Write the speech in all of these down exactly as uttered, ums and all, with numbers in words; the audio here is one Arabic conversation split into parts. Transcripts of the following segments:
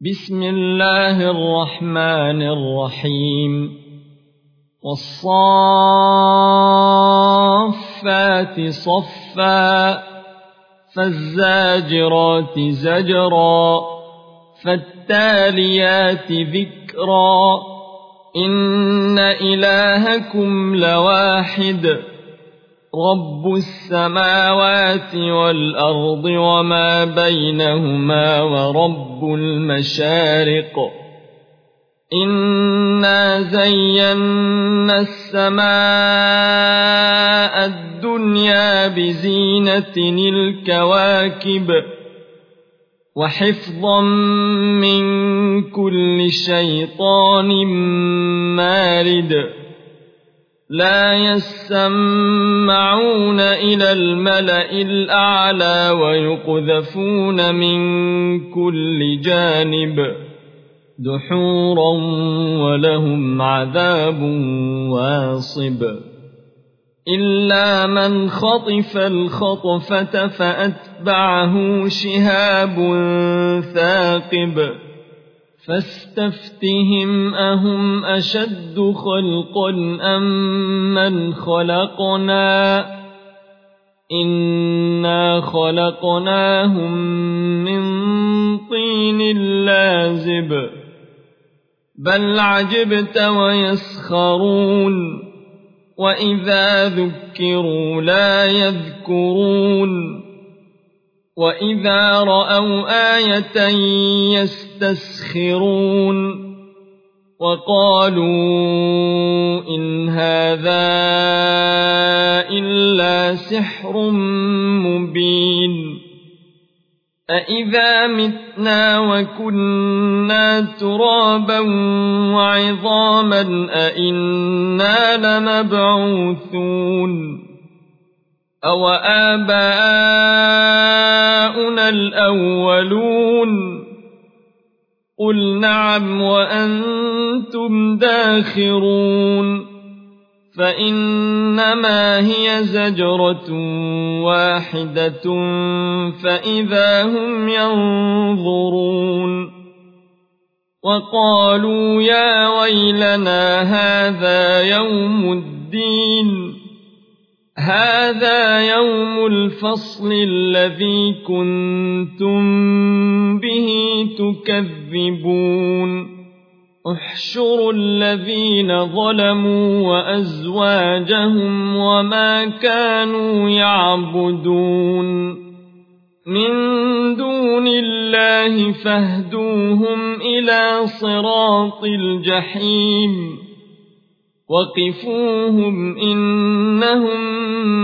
بسم الله الرحمن الرحيم والصافات صفا فالزاجرات زجرا فالتاليات ذكرا إن إلهكم لواحد رب السماوات والأرض وما بينهما ورب المشارق إنا زينا السماء الدنيا بزينة الكواكب وحفظا من كل شيطان مارد لا يسمعون إلى الملأ الأعلى ويقذفون من كل جانب دحورا ولهم عذاب واصب إلا من خطف الخطفة فأتبعه شهاب ثاقب فاستفتهم أهم أشد خلقا أم من خلقنا إنا خلقناهم من طين لازب بل عجبت ويسخرون وإذا ذكروا لا يذكرون وإذا رأوا آية يستسخرون وقالوا إن هذا إلا سحر مبين أإذا متنا وكنا ترابا وعظاما أإنا لمبعوثون أو آباؤنا الأولون قل نعم وأنتم داخرون فإنما هي زجرة واحدة فإذا هم ينظرون وقالوا يا ويلنا هذا يوم الدين هذا يوم الفصل الذي كنتم به تكذبون احشروا الذين ظلموا وأزواجهم وما كانوا يعبدون من دون الله فاهدوهم إلى صراط الجحيم وقفوهم إنهم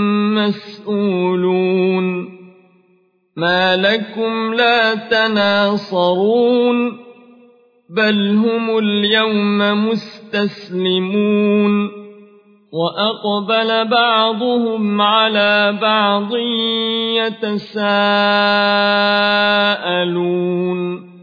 مسؤولون ما لكم لا تناصرون بل هم اليوم مستسلمون وأقبل بعضهم على بعض يتساءلون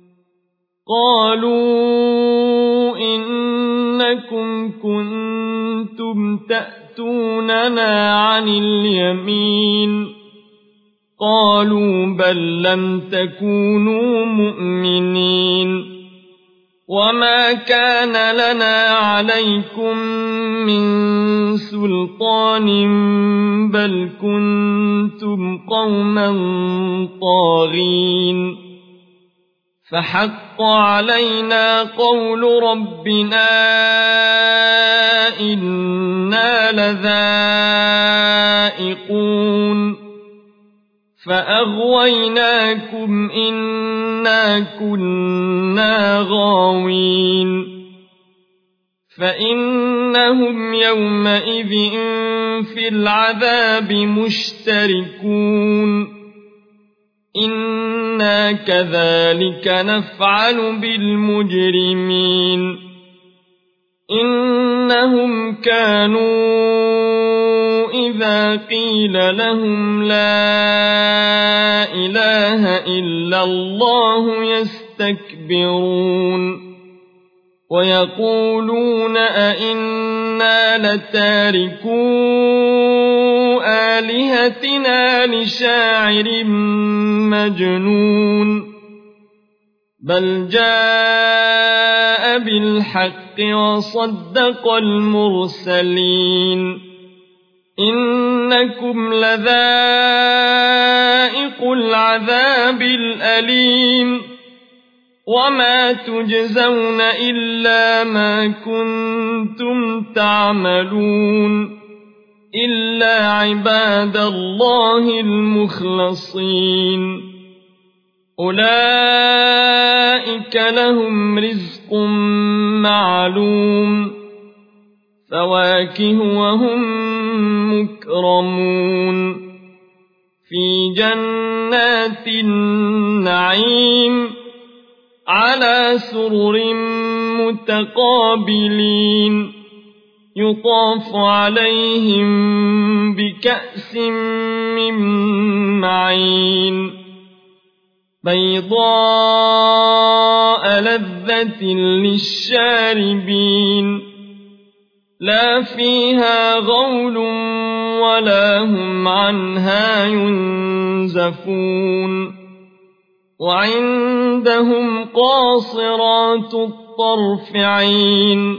قالوا إنكم كنتم تأتوننا عن اليمين قالوا بل لم تكونوا مؤمنين وما كان لنا عليكم من سلطان بل كنتم قوما طاغين فحق علينا قول ربنا إنا لذائقون فأغويناكم إنا كنا غاوين فإنهم يومئذ في العذاب مشتركون إنا كذلك نفعل بالمجرمين إنهم كانوا إذا قيل لهم لا إله إلا الله يستكبرون ويقولون أئنا لتاركو آلهتنا لشاعر مجنون بل جاء بالحق وصدق المرسلين إنكم لذائق العذاب الأليم وما تجزون إلا ما كنتم تعملون إلا عباد الله المخلصين أولئك لهم رزق معلوم فواكه وهم مكرمون في جنات النعيم على سرر متقابلين يطاف عليهم بكأس من معين بيضاء لذة للشاربين لا فيها غول ولا هم عنها ينزفون وعندهم قاصرات الطرف عين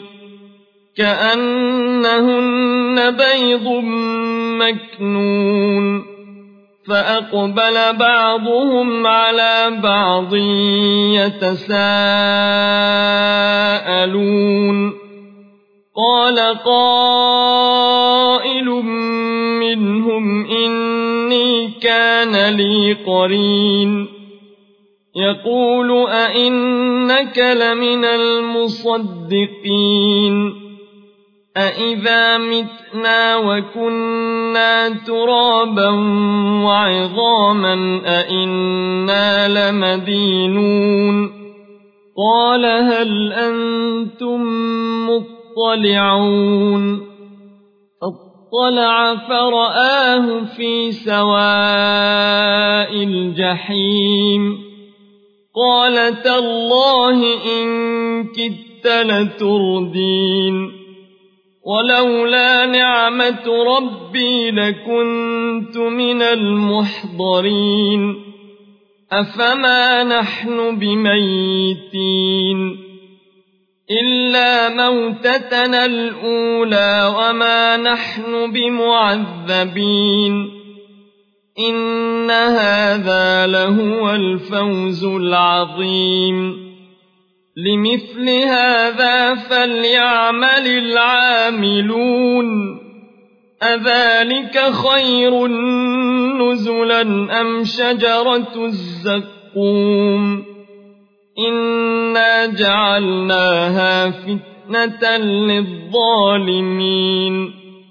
كأنهن بيض مكنون فأقبل بعضهم على بعض يتساءلون قال قائل منهم إني كان لي قرين يقول أئنك لمن المصدقين أئذا متنا وكنا ترابا وعظاما أئنا لمدينون قال هل أنتم مطلعون فاطلع فرآه في سواء الجحيم قال تالله إن كدت لتردين ولولا نعمة ربي لكنت من المحضرين أفما نحن بميتين إلا موتتنا الأولى وما نحن بمعذبين إن هذا لهو الفوز العظيم لمثل هذا فليعمل العاملون أذلك خير نزلا أم شجرة الزقوم إنا جعلناها فتنة للظالمين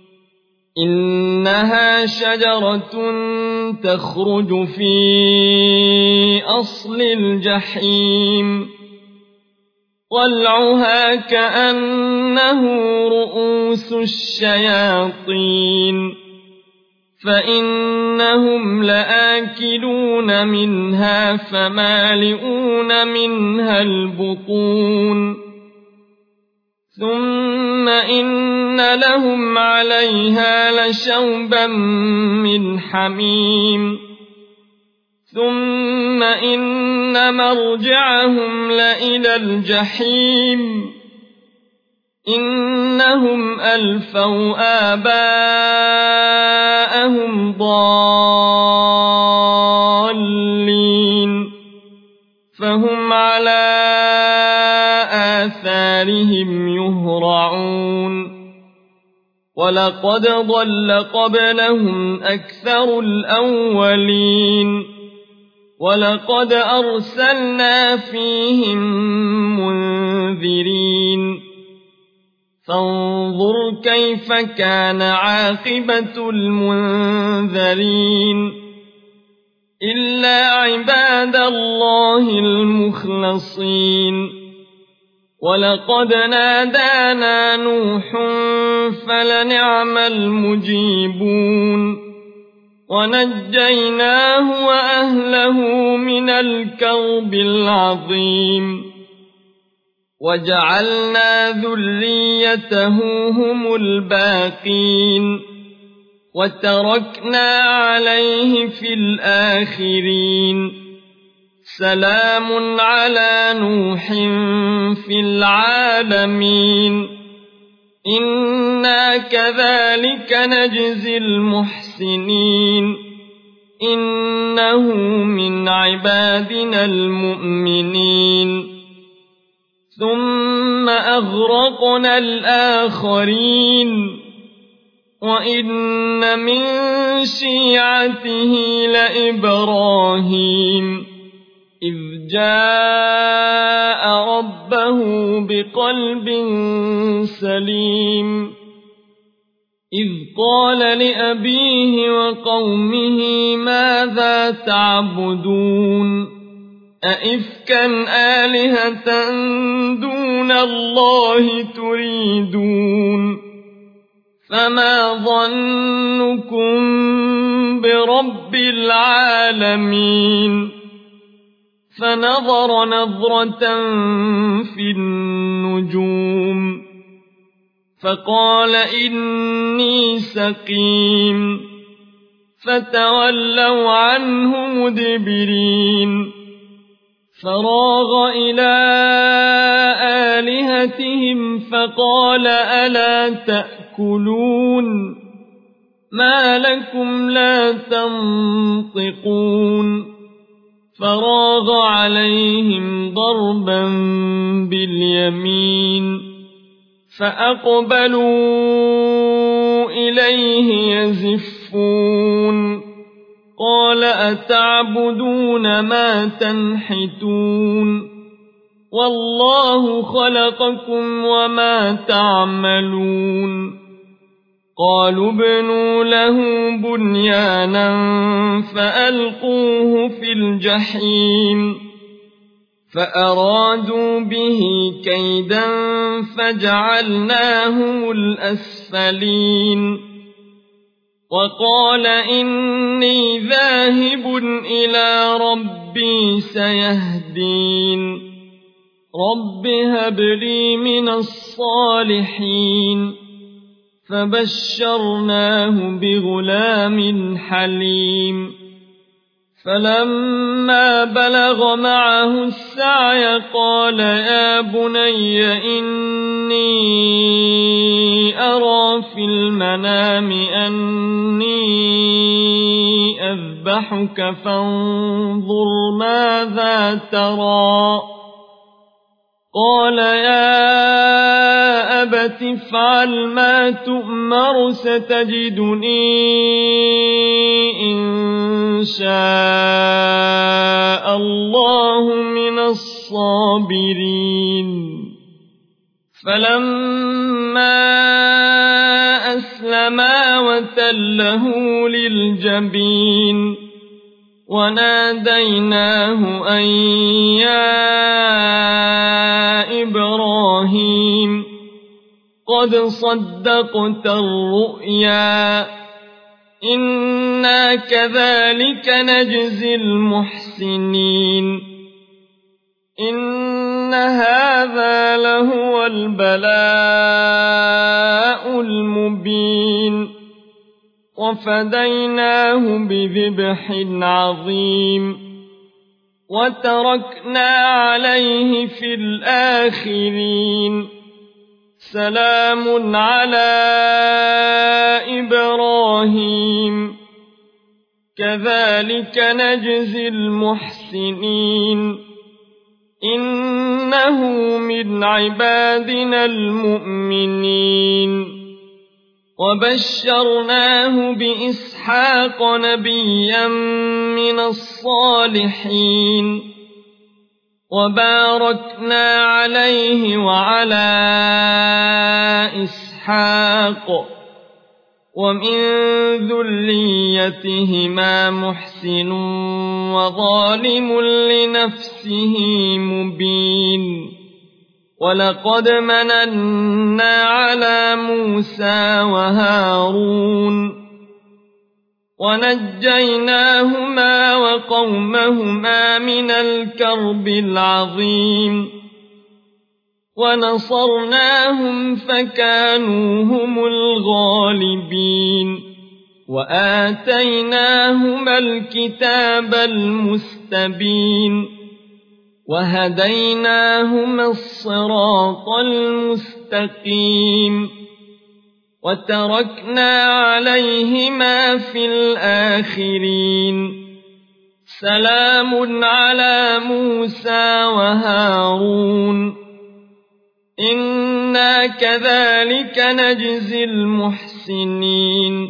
إنها شجرة تخرج في أصل الجحيم طلعها كأنه رؤوس الشياطين فإنهم لآكلون منها فمالئون منها البطون ثم إن لهم عليها لشوبا من حميم ثم إن مرجعهم لإلى الجحيم إنهم ألفوا آباءهم ضالين فهم على آثارهم يهرعون ولقد ضل قبلهم أكثر الأولين ولقد أرسلنا فيهم منذرين فانظر كيف كان عاقبة المنذرين إلا عباد الله المخلصين ولقد نادانا نوح فلنعم المجيبون ونجيناه وأهله من الكرب العظيم وجعلنا ذريته هم الباقين وتركنا عليه في الآخرين سلام على نوح في العالمين إنا كذلك نجزي المحسنين إنه من عبادنا المؤمنين ثم أغرقنا الآخرين وإن من شيعته لإبراهيم إذ جاء ربه بقلب سليم إذ قال لأبيه وقومه ماذا تعبدون أئفكا آلهة دون الله تريدون فما ظنكم برب العالمين فنظر نظرة في النجوم فقال إني سقيم فتولوا عنه مدبرين فراغ إلى آلهتهم فقال ألا تأكلون ما لكم لا تنطقون فراغ عليهم ضربا باليمين فأقبلوا إليه يزفون قال أتعبدون ما تنحتون والله خلقكم وما تعملون قالوا ابنوا له بنيانا فألقوه في الجحيم فأرادوا به كيدا فجعلناهم الأسفلين وقال إني ذاهب إلى ربي سيهدين رب هب لي من الصالحين فبشرناه بغلام حليم فلما بلغ معه السعي قال يا بني إني أرى في المنام أني أذبحك فانظر ماذا ترى قال يا أبت افعل ما تؤمر ستجدني إن شاء الله من الصابرين فلما أسلما وتله للجبين وناديناه أن يا إبراهيم قد صدقت الرؤيا إنا كذلك نجزي المحسنين إن هذا لهو البلاء المبين وفديناه بذبح عظيم وتركنا عليه في الآخرين سلام على إبراهيم كذلك نجزي المحسنين إنه من عبادنا المؤمنين وبشرناه بإسحاق نبيا من الصالحين وباركنا عليه وعلى إسحاق ومن ذريتهما محسن وظالم لنفسه مبين ولقد مننا على موسى وهارون ونجيناهما وقومهما من الكرب العظيم ونصرناهم فكانوا هم الغالبين وآتيناهما الكتاب المستبين وهديناهما الصراط المستقيم وتركنا عليهما في الآخرين سلام على موسى وهارون إنا كذلك نجزي المحسنين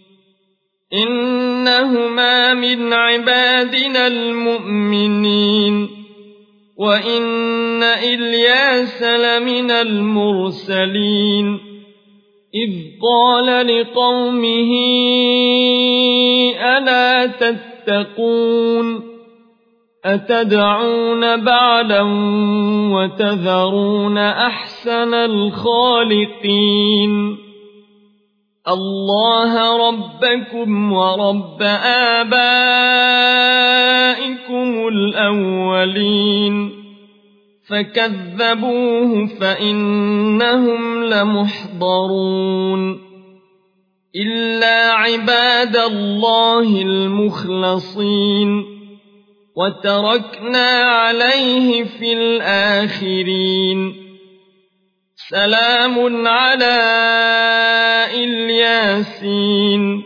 إنهما من عبادنا المؤمنين وإن إلياس لمن المرسلين إذ قال لقومه ألا تتقون أتدعون بعلا وتذرون أحسن الخالقين الله ربكم ورب آبائكم الأولين فكذبوه فإنهم لمحضرون إلا عباد الله المخلصين وتركنا عليه في الآخرين سلام على الياسين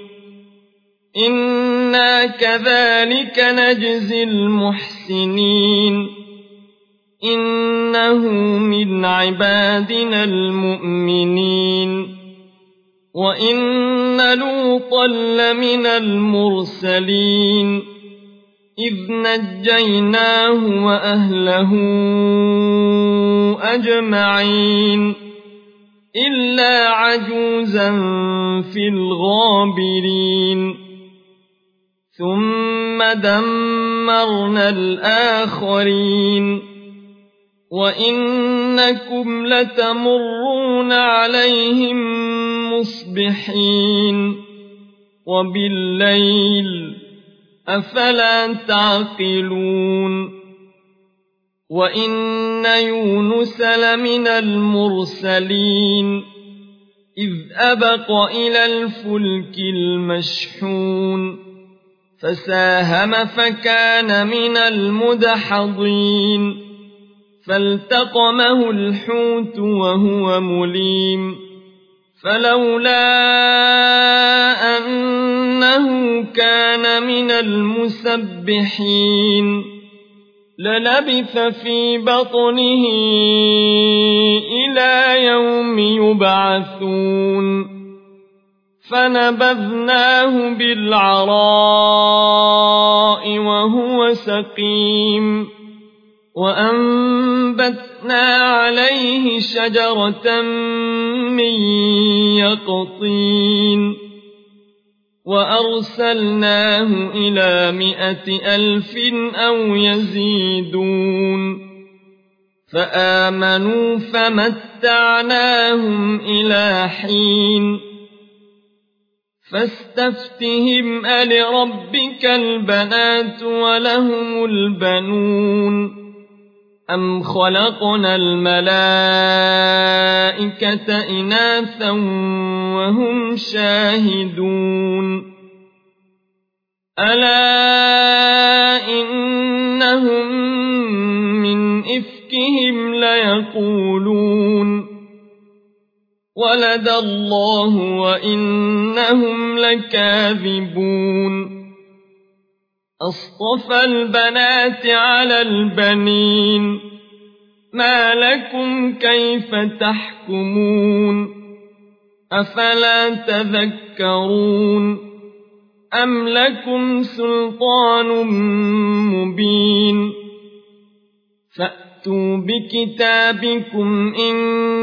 إنا كذلك نجزي المحسنين إنه من عبادنا المؤمنين وإن لوطا لمن المرسلين إذ نجيناه وأهله أجمعين إلا عجوزا في الغابرين ثم دمرنا الآخرين وإنكم لتمرون عليهم مصبحين وبالليل أفلا تعقلون وإن يونس لمن المرسلين إذ أبق إلى الفلك المشحون فساهم فكان من المدحضين فالتقمه الحوت وهو مليم فلولا أنه كان من المسبحين للبث في بطنه إلى يوم يبعثون فنبذناه بالعراء وهو سقيم وأنبتنا عليه شجرة من يقطين وأرسلناه إلى مائة ألف أو يزيدون فآمنوا فمتعناهم إلى حين فاستفتهم ألربك البنات ولهم البنون أم خلقنا الملائكة إناثا وهم شاهدون ألا إنهم من إفكهم ليقولون ولد الله وإنهم لكاذبون أصطفى البنات على البنين ما لكم كيف تحكمون أفلا تذكرون أم لكم سلطان مبين فأتوا بكتابكم إن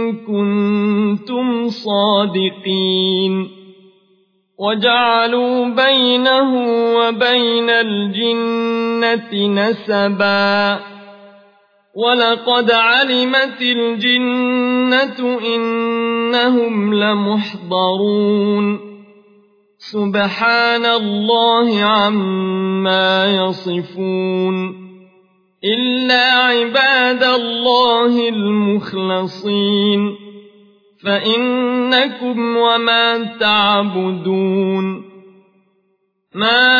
كنتم صادقين وجعلوا بينه وبين الجنة نسبا ولقد علمت الجنة إنهم لمحضرون سبحان الله عما يصفون إلا عباد الله المخلصين فإنكم وما تعبدون ما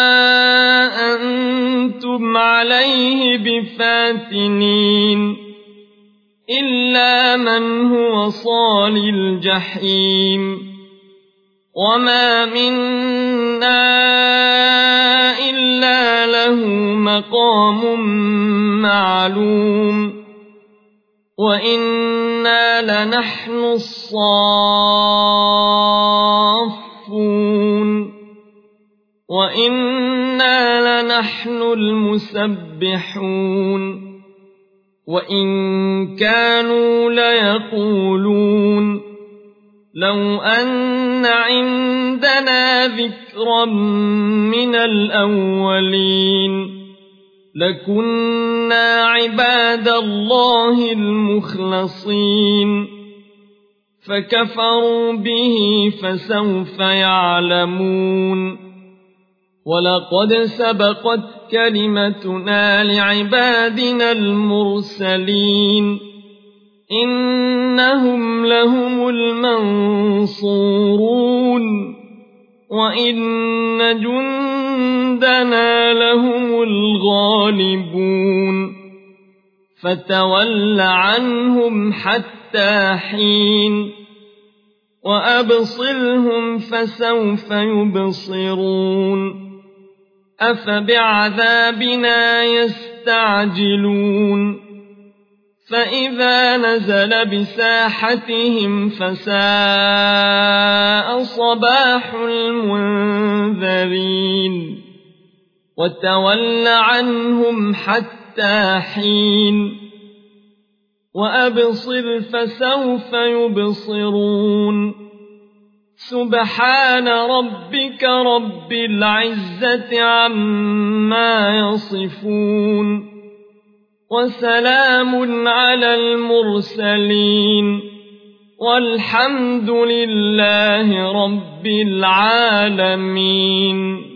أنتم عليه بفاتنين إلا من هو صال الجحيم وما منا إلا له مقام معلوم وإنا لنحن الصافون وإنا لنحن المسبحون وإن كانوا ليقولون لو أن عندنا ذكرا من الأولين لكنا عباد الله المخلصين فكفروا به فسوف يعلمون ولقد سبقت كلمتنا لعبادنا المرسلين إنهم لهم المنصورون وإن جندنا لهم الغالبون فتول عنهم حتى حين وأبصرهم فسوف يبصرون أفبعذابنا يستعجلون فإذا نزل بساحتهم فساء صباح المنذرين وتول عنهم حتى حين وأبصر فسوف يبصرون سبحان ربك رب العزة عما يصفون وسلام على المرسلين والحمد لله رب العالمين.